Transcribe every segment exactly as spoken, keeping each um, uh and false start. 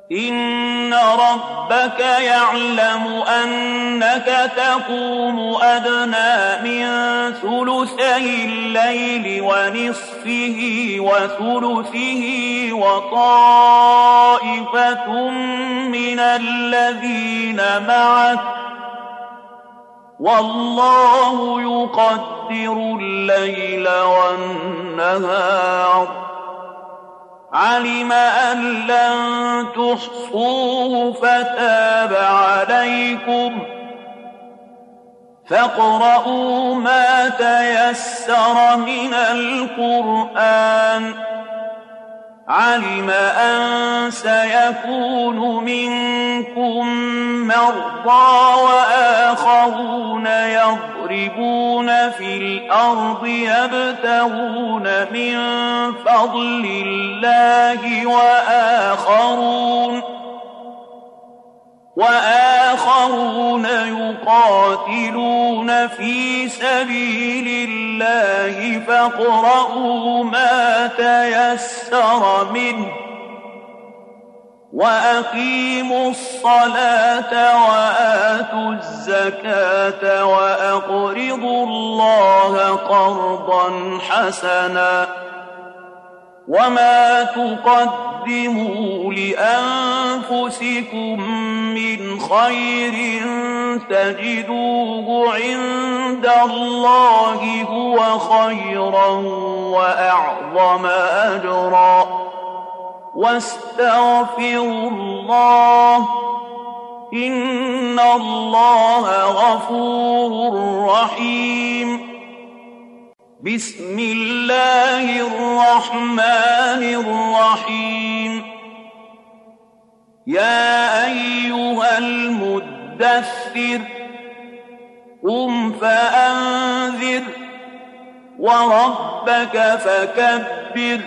إن ربك يعلم أنك تقوم أدنى من ثلثي الليل ونصفه وثلثه وطائفة من الذين معك والله يقدر الليل والنهار علم أن لن تحصوه فتاب عليكم فاقرؤوا ما تيسر من القرآن علم أن سيكون منكم مرضى وآخرون يضربون في الأرض يبتغون من فضل الله وآخرون وآخرون يقاتلون في سبيل الله فاقرؤوا ما تيسر منه وأقيموا الصلاة وآتوا الزكاة وأقرضوا الله قرضا حسنا وما تقدموا لأنفسكم من خير تجدوه عند الله هو خيرا وأعظم أجرا واستغفروا الله إن الله غفور رحيم بسم الله الرحمن الرحيم يا أيها المدثر قم فأنذر وربك فكبر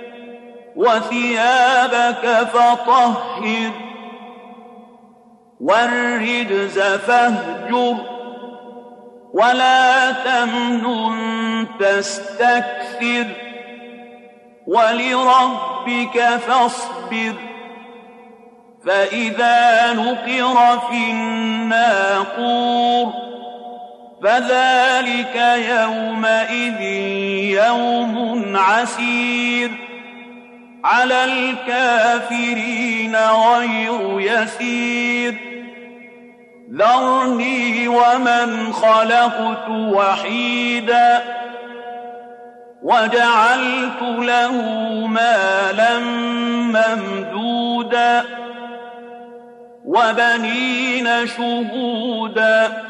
وثيابك فطهر والرجز فاهجر ولا تمنن تستكثر ولربك فاصبر فإذا نقر في الناقور فذلك يومئذ يوم عسير على الكافرين غير يسير ذرني ومن خلقت وحيدا وجعلت له مالا ممدودا وبنين شهودا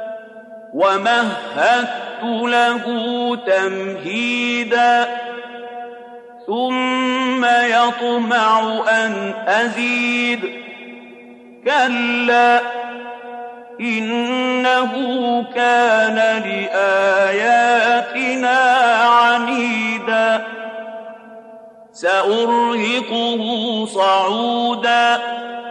ومهدت له تمهيدا ثم يطمع أن أزيد كلا إنه كان لآياتنا عنيدا سأرهقه صعودا